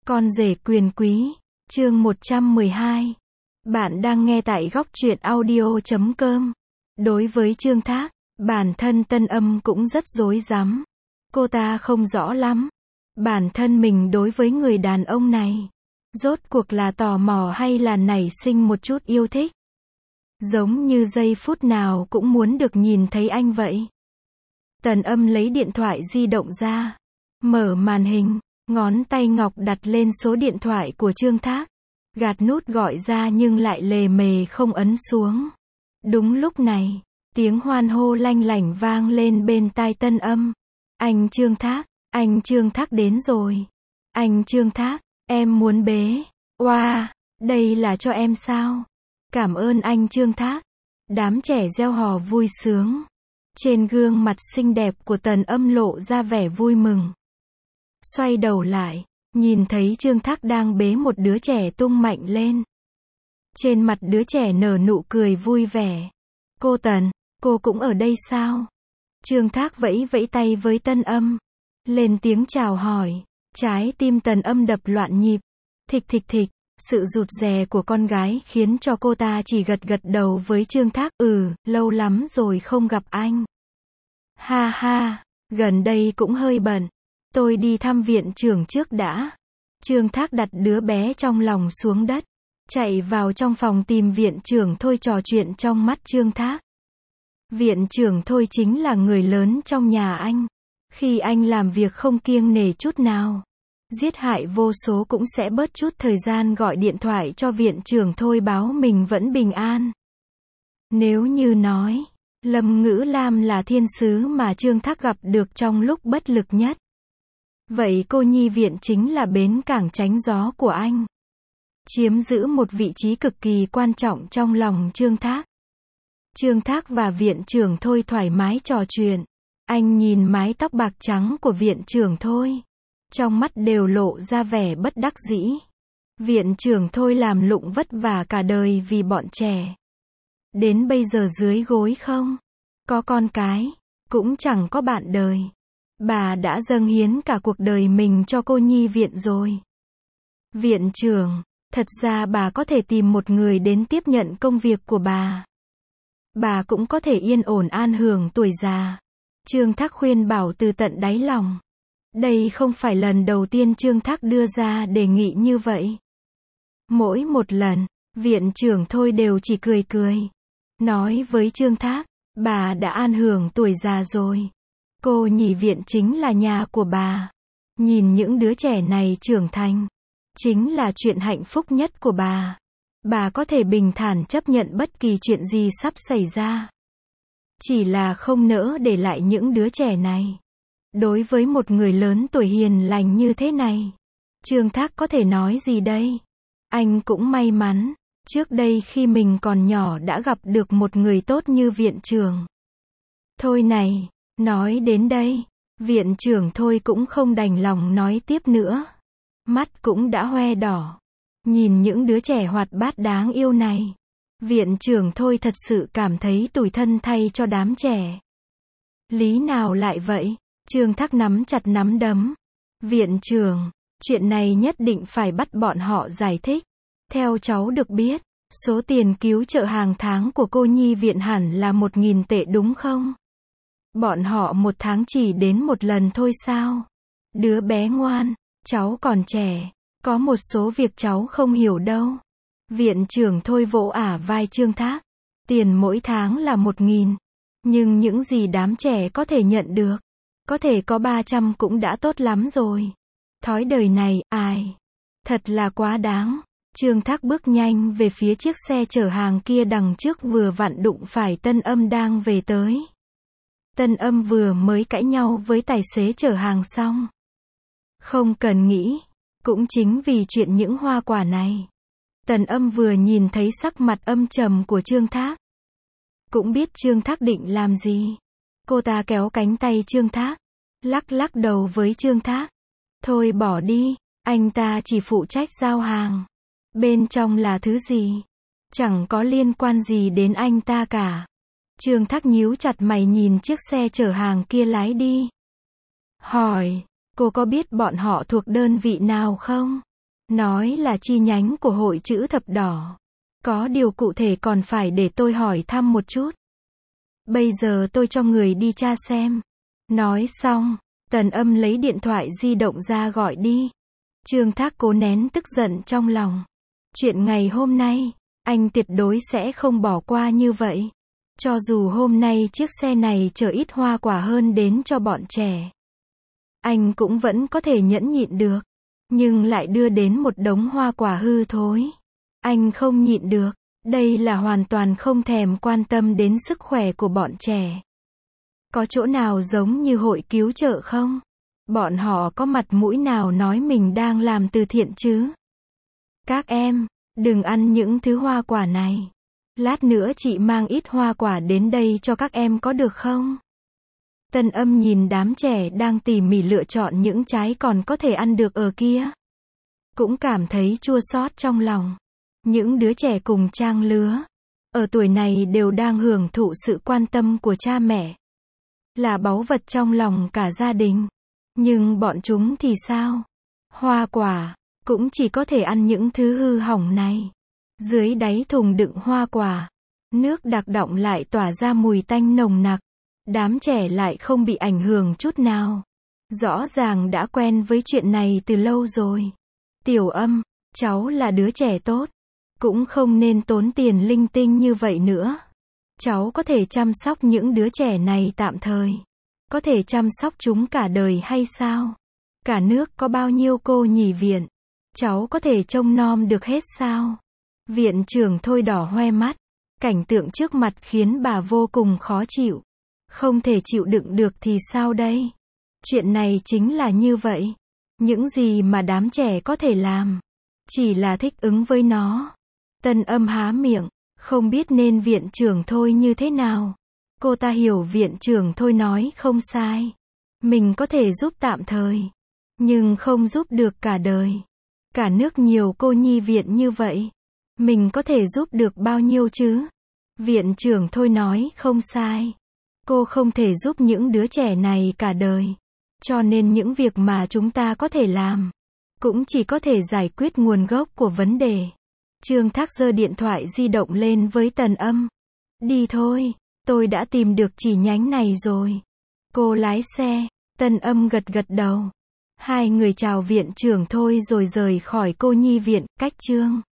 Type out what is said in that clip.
Con rể quyền quý, chương 112. Bạn đang nghe tại góc truyện audio.com. Đối với Trương Thác, bản thân Tân Âm cũng rất rối rắm. Cô ta không rõ lắm. Bản thân mình đối với người đàn ông này, rốt cuộc là tò mò hay là nảy sinh một chút yêu thích. Giống như giây phút nào cũng muốn được nhìn thấy anh vậy. Tần Âm lấy điện thoại di động ra, mở màn hình, ngón tay ngọc đặt lên số điện thoại của Trương Thác, gạt nút gọi ra nhưng lại lề mề không ấn xuống. Đúng lúc này, tiếng hoan hô lanh lảnh vang lên bên tai Tân Âm. Anh Trương Thác đến rồi. Anh Trương Thác, em muốn bế. Oa, đây là cho em sao? Cảm ơn anh Trương Thác. Đám trẻ reo hò vui sướng. Trên gương mặt xinh đẹp của Tần Âm lộ ra vẻ vui mừng. Xoay đầu lại, nhìn thấy Trương Thác đang bế một đứa trẻ tung mạnh lên. Trên mặt đứa trẻ nở nụ cười vui vẻ. Cô Tần, cô cũng ở đây sao? Trương Thác vẫy vẫy tay với Tân Âm, lên tiếng chào hỏi. Trái tim Tần Âm đập loạn nhịp. Thịch thịch thịch, sự rụt rè của con gái khiến cho cô ta chỉ gật gật đầu với Trương Thác. Lâu lắm rồi không gặp anh. Ha ha, gần đây cũng hơi bận. Tôi đi thăm viện trưởng trước đã. Trương Thác đặt đứa bé trong lòng xuống đất, chạy vào trong phòng tìm viện trưởng Thôi trò chuyện trong mắt Trương Thác. Viện trưởng Thôi chính là người lớn trong nhà anh. Khi anh làm việc không kiêng nể chút nào, giết hại vô số cũng sẽ bớt chút thời gian gọi điện thoại cho viện trưởng Thôi báo mình vẫn bình an. Nếu như nói, Lâm Ngữ Lam là thiên sứ mà Trương Thác gặp được trong lúc bất lực nhất, vậy cô nhi viện chính là bến cảng tránh gió của anh, chiếm giữ một vị trí cực kỳ quan trọng trong lòng Trương Thác. Trương Thác và viện trưởng Thôi thoải mái trò chuyện. Anh nhìn mái tóc bạc trắng của viện trưởng Thôi, trong mắt đều lộ ra vẻ bất đắc dĩ. Viện trưởng Thôi làm lụng vất vả cả đời vì bọn trẻ, đến bây giờ dưới gối không có con cái, cũng chẳng có bạn đời. Bà đã dâng hiến cả cuộc đời mình cho cô nhi viện rồi. Viện trưởng, thật ra bà có thể tìm một người đến tiếp nhận công việc của bà. Bà cũng có thể yên ổn an hưởng tuổi già. Trương Thác khuyên bảo từ tận đáy lòng. Đây không phải lần đầu tiên Trương Thác đưa ra đề nghị như vậy. Mỗi một lần, viện trưởng Thôi đều chỉ cười cười, nói với Trương Thác, bà đã an hưởng tuổi già rồi. Cô nhỉ viện chính là nhà của bà. Nhìn những đứa trẻ này trưởng thành, chính là chuyện hạnh phúc nhất của bà. Bà có thể bình thản chấp nhận bất kỳ chuyện gì sắp xảy ra. Chỉ là không nỡ để lại những đứa trẻ này. Đối với một người lớn tuổi hiền lành như thế này, Trương Thác có thể nói gì đây? Anh cũng may mắn, trước đây khi mình còn nhỏ đã gặp được một người tốt như viện trưởng Thôi này. Nói đến đây, viện trưởng Thôi cũng không đành lòng nói tiếp nữa. Mắt cũng đã hoe đỏ. Nhìn những đứa trẻ hoạt bát đáng yêu này, viện trưởng Thôi thật sự cảm thấy tủi thân thay cho đám trẻ. Lý nào lại vậy? Trương Thác nắm chặt nắm đấm. Viện trưởng, chuyện này nhất định phải bắt bọn họ giải thích. Theo cháu được biết, số tiền cứu trợ hàng tháng của cô nhi viện hẳn là 1.000 tệ đúng không? Bọn họ một tháng chỉ đến một lần thôi sao? Đứa bé ngoan, cháu còn trẻ, có một số việc cháu không hiểu đâu. Viện trưởng Thôi vỗ vai Trương Thác. Tiền mỗi tháng là 1.000. Nhưng những gì đám trẻ có thể nhận được, có thể có 300 cũng đã tốt lắm rồi. Thói đời này, thật là quá đáng. Trương Thác bước nhanh về phía chiếc xe chở hàng kia đằng trước vừa vặn đụng phải Tân Âm đang về tới. Tân Âm vừa mới cãi nhau với tài xế chở hàng xong. Không cần nghĩ, cũng chính vì chuyện những hoa quả này. Tần Âm vừa nhìn thấy sắc mặt âm trầm của Trương Thác, cũng biết Trương Thác định làm gì. Cô ta kéo cánh tay Trương Thác, lắc lắc đầu với Trương Thác. Thôi bỏ đi, anh ta chỉ phụ trách giao hàng. Bên trong là thứ gì? Chẳng có liên quan gì đến anh ta cả. Trương Thác nhíu chặt mày nhìn chiếc xe chở hàng kia lái đi. Hỏi, cô có biết bọn họ thuộc đơn vị nào không? Nói là chi nhánh của hội chữ thập đỏ. Có điều cụ thể còn phải để tôi hỏi thăm một chút. Bây giờ tôi cho người đi tra xem. Nói xong, Tần Âm lấy điện thoại di động ra gọi đi. Trương Thác cố nén tức giận trong lòng. Chuyện ngày hôm nay, anh tuyệt đối sẽ không bỏ qua như vậy. Cho dù hôm nay chiếc xe này chở ít hoa quả hơn đến cho bọn trẻ, anh cũng vẫn có thể nhẫn nhịn được. Nhưng lại đưa đến một đống hoa quả hư thối. Anh không nhịn được. Đây là hoàn toàn không thèm quan tâm đến sức khỏe của bọn trẻ. Có chỗ nào giống như hội cứu trợ không? Bọn họ có mặt mũi nào nói mình đang làm từ thiện chứ? Các em, đừng ăn những thứ hoa quả này. Lát nữa chị mang ít hoa quả đến đây cho các em có được không? Tần Âm nhìn đám trẻ đang tỉ mỉ lựa chọn những trái còn có thể ăn được ở kia. Cũng cảm thấy chua xót trong lòng. Những đứa trẻ cùng trang lứa, ở tuổi này đều đang hưởng thụ sự quan tâm của cha mẹ. Là báu vật trong lòng cả gia đình. Nhưng bọn chúng thì sao? Hoa quả, cũng chỉ có thể ăn những thứ hư hỏng này. Dưới đáy thùng đựng hoa quả, nước đặc đọng lại tỏa ra mùi tanh nồng nặc. Đám trẻ lại không bị ảnh hưởng chút nào. Rõ ràng đã quen với chuyện này từ lâu rồi. Tiểu Âm, cháu là đứa trẻ tốt. Cũng không nên tốn tiền linh tinh như vậy nữa. Cháu có thể chăm sóc những đứa trẻ này tạm thời. Có thể chăm sóc chúng cả đời hay sao? Cả nước có bao nhiêu cô nhỉ viện? Cháu có thể trông nom được hết sao? Viện trưởng Thôi đỏ hoe mắt. Cảnh tượng trước mặt khiến bà vô cùng khó chịu. Không thể chịu đựng được thì sao đây? Chuyện này chính là như vậy. Những gì mà đám trẻ có thể làm, chỉ là thích ứng với nó. Tần Âm há miệng, không biết nên viện trưởng Thôi như thế nào. Cô ta hiểu viện trưởng Thôi nói không sai. Mình có thể giúp tạm thời, nhưng không giúp được cả đời. Cả nước nhiều cô nhi viện như vậy. Mình có thể giúp được bao nhiêu chứ? Viện trưởng Thôi nói không sai. Cô không thể giúp những đứa trẻ này cả đời. Cho nên những việc mà chúng ta có thể làm, cũng chỉ có thể giải quyết nguồn gốc của vấn đề. Trương Thác giơ điện thoại di động lên với Tần Âm. Đi thôi, tôi đã tìm được chi nhánh này rồi. Cô lái xe. Tần Âm gật gật đầu. Hai người chào viện trưởng Thôi rồi rời khỏi cô nhi viện, cách Trương